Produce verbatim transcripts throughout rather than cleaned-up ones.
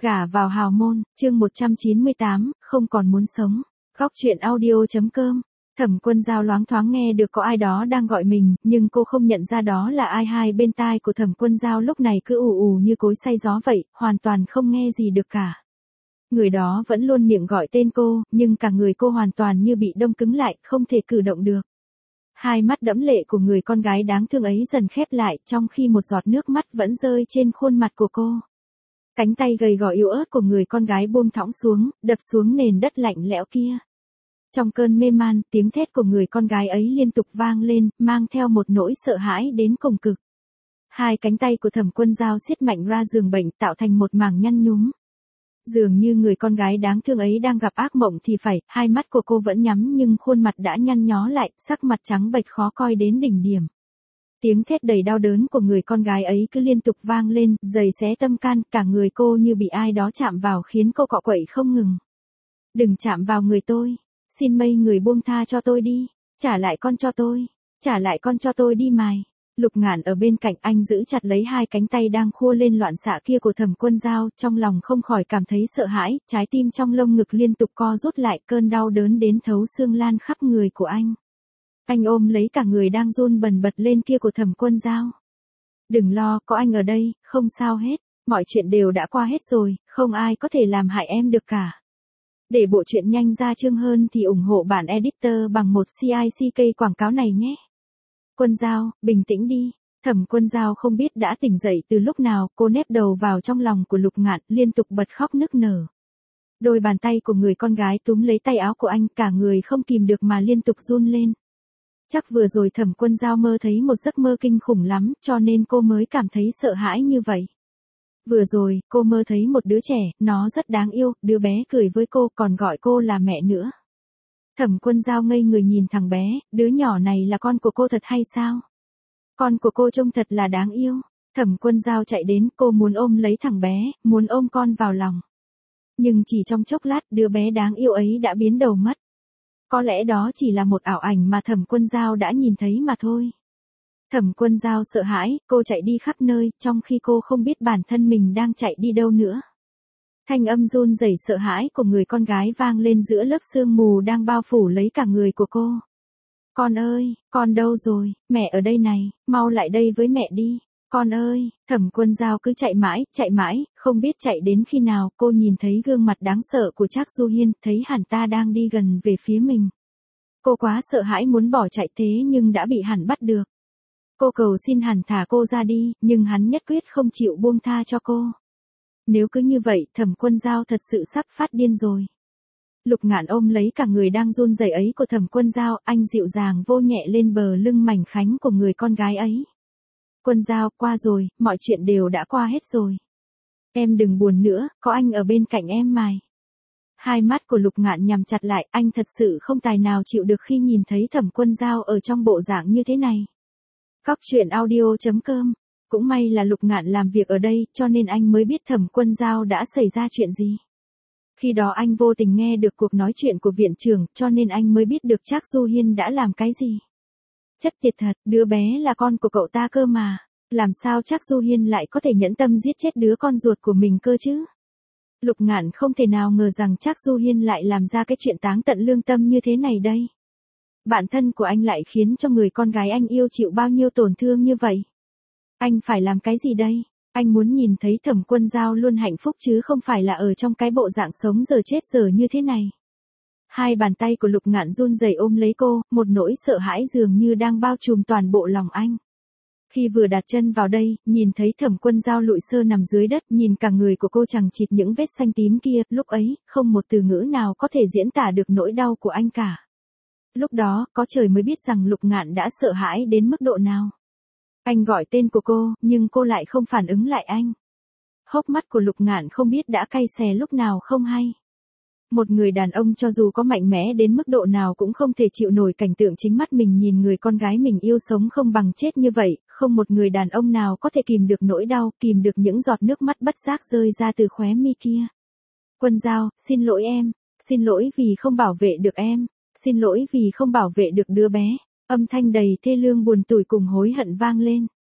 Gả vào hào môn, chương một trăm chín mươi tám, không còn muốn sống. Góc truyện audio.com. Thẩm Quân Dao loáng thoáng nghe được có ai đó đang gọi mình, nhưng cô không nhận ra đó là ai. Hai bên tai của Thẩm Quân Dao lúc này cứ ù ù như cối xay gió vậy, hoàn toàn không nghe gì được cả. Người đó vẫn luôn miệng gọi tên cô, nhưng cả người cô hoàn toàn như bị đông cứng lại, không thể cử động được. Hai mắt đẫm lệ của người con gái đáng thương ấy dần khép lại, trong khi một giọt nước mắt vẫn rơi trên khuôn mặt của cô. Cánh tay gầy gò yếu ớt của người con gái buông thõng xuống, đập xuống nền đất lạnh lẽo kia. Trong cơn mê man, tiếng thét của người con gái ấy liên tục vang lên, mang theo một nỗi sợ hãi đến cùng cực. Hai cánh tay của Thẩm Quân Dao siết mạnh ra giường bệnh, tạo thành một mảng nhăn nhúm. Dường như người con gái đáng thương ấy đang gặp ác mộng thì phải, hai mắt của cô vẫn nhắm nhưng khuôn mặt đã nhăn nhó lại, sắc mặt trắng bệch khó coi đến đỉnh điểm. Tiếng thét đầy đau đớn của người con gái ấy cứ liên tục vang lên, giày xé tâm can, cả người cô như bị ai đó chạm vào khiến cô cọ quậy không ngừng. Đừng chạm vào người tôi, xin mấy người buông tha cho tôi đi, trả lại con cho tôi, trả lại con cho tôi đi mày. Lục Ngạn ở bên cạnh anh giữ chặt lấy hai cánh tay đang khua lên loạn xạ kia của Thẩm Quân Dao, trong lòng không khỏi cảm thấy sợ hãi, trái tim trong lông ngực liên tục co rút lại, cơn đau đớn đến thấu xương lan khắp người của anh. Anh ôm lấy cả người đang run bần bật lên kia của Thẩm Quân Dao. Đừng lo, có anh ở đây, không sao hết, mọi chuyện đều đã qua hết rồi, không ai có thể làm hại em được cả. Để bộ truyện nhanh ra chương hơn thì ủng hộ bản editor bằng một xê i xê ca quảng cáo này nhé. Quân Dao, bình tĩnh đi. Thẩm Quân Dao không biết đã tỉnh dậy từ lúc nào, cô nép đầu vào trong lòng của Lục Ngạn, liên tục bật khóc nức nở. Đôi bàn tay của người con gái túm lấy tay áo của anh, cả người không kìm được mà liên tục run lên. Chắc vừa rồi Thẩm Quân Dao mơ thấy một giấc mơ kinh khủng lắm, cho nên cô mới cảm thấy sợ hãi như vậy. Vừa rồi, cô mơ thấy một đứa trẻ, nó rất đáng yêu, đứa bé cười với cô, còn gọi cô là mẹ nữa. Thẩm Quân Dao ngây người nhìn thằng bé, đứa nhỏ này là con của cô thật hay sao? Con của cô trông thật là đáng yêu. Thẩm Quân Dao chạy đến, cô muốn ôm lấy thằng bé, muốn ôm con vào lòng. Nhưng chỉ trong chốc lát, đứa bé đáng yêu ấy đã biến đầu mất. Có lẽ đó chỉ là một ảo ảnh mà Thẩm Quân Dao đã nhìn thấy mà thôi. Thẩm Quân Dao sợ hãi, cô chạy đi khắp nơi, trong khi cô không biết bản thân mình đang chạy đi đâu nữa. Thanh âm run rẩy sợ hãi của người con gái vang lên giữa lớp sương mù đang bao phủ lấy cả người của cô. Con ơi, con đâu rồi, mẹ ở đây này, mau lại đây với mẹ đi, con ơi. Thẩm Quân Dao cứ chạy mãi, chạy mãi, không biết chạy đến khi nào, cô nhìn thấy gương mặt đáng sợ của Trác Du Hiên, thấy hắn ta đang đi gần về phía mình. Cô quá sợ hãi muốn bỏ chạy thế nhưng đã bị hắn bắt được. Cô cầu xin hắn thả cô ra đi, nhưng hắn nhất quyết không chịu buông tha cho cô. Nếu cứ như vậy, Thẩm Quân Dao thật sự sắp phát điên rồi. Lục Ngạn ôm lấy cả người đang run rẩy ấy của Thẩm Quân Dao, anh dịu dàng vô nhẹ lên bờ lưng mảnh khảnh của người con gái ấy. Quân Dao, qua rồi, mọi chuyện đều đã qua hết rồi. Em đừng buồn nữa, có anh ở bên cạnh em mà. Hai mắt của Lục Ngạn nhắm chặt lại, anh thật sự không tài nào chịu được khi nhìn thấy Thẩm Quân Dao ở trong bộ dạng như thế này. Góc truyện audio.com. Cũng may là Lục Ngạn làm việc ở đây, cho nên anh mới biết Thẩm Quân Dao đã xảy ra chuyện gì. Khi đó anh vô tình nghe được cuộc nói chuyện của viện trưởng, cho nên anh mới biết được Trác Du Hiên đã làm cái gì. Chất tiệt thật, đứa bé là con của cậu ta cơ mà. Làm sao Trác Du Hiên lại có thể nhẫn tâm giết chết đứa con ruột của mình cơ chứ? Lục Ngạn không thể nào ngờ rằng Trác Du Hiên lại làm ra cái chuyện táng tận lương tâm như thế này đây. Bản thân của anh lại khiến cho người con gái anh yêu chịu bao nhiêu tổn thương như vậy. Anh phải làm cái gì đây? Anh muốn nhìn thấy Thẩm Quân Dao luôn hạnh phúc chứ không phải là ở trong cái bộ dạng sống giờ chết giờ như thế này. Hai bàn tay của Lục Ngạn run rẩy ôm lấy cô, một nỗi sợ hãi dường như đang bao trùm toàn bộ lòng anh. Khi vừa đặt chân vào đây, nhìn thấy Thẩm Quân Dao lụi sơ nằm dưới đất, nhìn cả người của cô chằng chịt những vết xanh tím kia, lúc ấy, không một từ ngữ nào có thể diễn tả được nỗi đau của anh cả. Lúc đó, có trời mới biết rằng Lục Ngạn đã sợ hãi đến mức độ nào. Anh gọi tên của cô, nhưng cô lại không phản ứng lại anh. Hốc mắt của Lục Ngạn không biết đã cay xè lúc nào không hay. Một người đàn ông cho dù có mạnh mẽ đến mức độ nào cũng không thể chịu nổi cảnh tượng chính mắt mình nhìn người con gái mình yêu sống không bằng chết như vậy, không một người đàn ông nào có thể kìm được nỗi đau, kìm được những giọt nước mắt bất giác rơi ra từ khóe mi kia. Quân Dao, xin lỗi em, xin lỗi vì không bảo vệ được em, xin lỗi vì không bảo vệ được đứa bé. Âm thanh đầy thê lương buồn tủi cùng hối hận vang lên.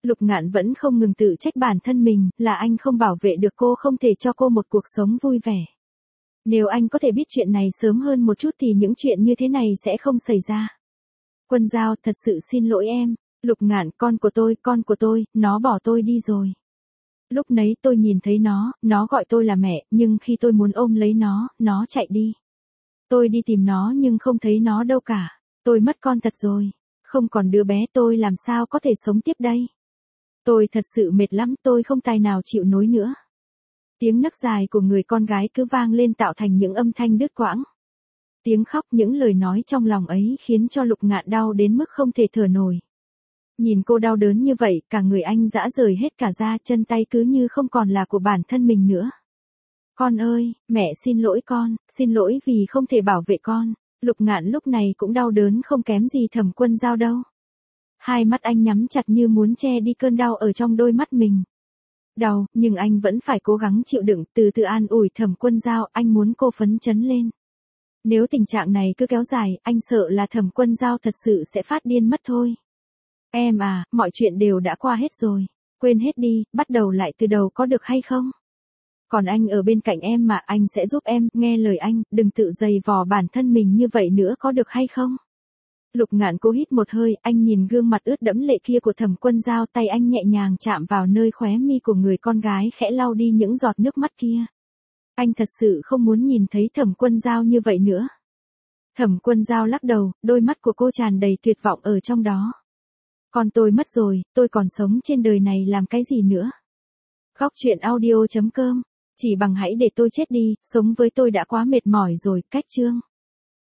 Lục Ngạn vẫn không ngừng tự trách bản thân mình, là anh không bảo vệ được cô, không thể cho cô một cuộc sống vui vẻ. Nếu anh có thể biết chuyện này sớm hơn một chút thì những chuyện như thế này sẽ không xảy ra. Quân Giao, thật sự xin lỗi em. Lục Ngạn, con của tôi, con của tôi, nó bỏ tôi đi rồi. Lúc nấy tôi nhìn thấy nó, nó gọi tôi là mẹ, nhưng khi tôi muốn ôm lấy nó, nó chạy đi. Tôi đi tìm nó nhưng không thấy nó đâu cả. Tôi mất con thật rồi. Không còn đứa bé, tôi làm sao có thể sống tiếp đây? Tôi thật sự mệt lắm, tôi không tài nào chịu nổi nữa. Tiếng nấc dài của người con gái cứ vang lên tạo thành những âm thanh đứt quãng. Tiếng khóc, những lời nói trong lòng ấy khiến cho Lục Ngạn đau đến mức không thể thở nổi. Nhìn cô đau đớn như vậy, cả người anh rã rời hết cả da, chân tay cứ như không còn là của bản thân mình nữa. Con ơi, mẹ xin lỗi con, xin lỗi vì không thể bảo vệ con. Lục Ngạn lúc này cũng đau đớn không kém gì Thẩm Quân Giao đâu. Hai mắt anh nhắm chặt như muốn che đi cơn đau ở trong đôi mắt mình. Đau, nhưng anh vẫn phải cố gắng chịu đựng, từ từ an ủi Thẩm Quân Giao, anh muốn cô phấn chấn lên. Nếu tình trạng này cứ kéo dài, anh sợ là Thẩm Quân Giao thật sự sẽ phát điên mất thôi. Em à, mọi chuyện đều đã qua hết rồi. Quên hết đi, bắt đầu lại từ đầu có được hay không? Còn anh ở bên cạnh em mà, anh sẽ giúp em, nghe lời anh, đừng tự dày vò bản thân mình như vậy nữa, có được hay không? Lục Ngạn cố hít một hơi, anh nhìn gương mặt ướt đẫm lệ kia của Thẩm Quân Giao, tay anh nhẹ nhàng chạm vào nơi khóe mi của người con gái, khẽ lau đi những giọt nước mắt kia. Anh thật sự không muốn nhìn thấy Thẩm Quân Giao như vậy nữa. Thẩm Quân Giao lắc đầu, đôi mắt của cô tràn đầy tuyệt vọng ở trong đó. Con tôi mất rồi, tôi còn sống trên đời này làm cái gì nữa? Góc truyện audio chấm com. Chỉ bằng hãy để tôi chết đi, sống với tôi đã quá mệt mỏi rồi, cách chương.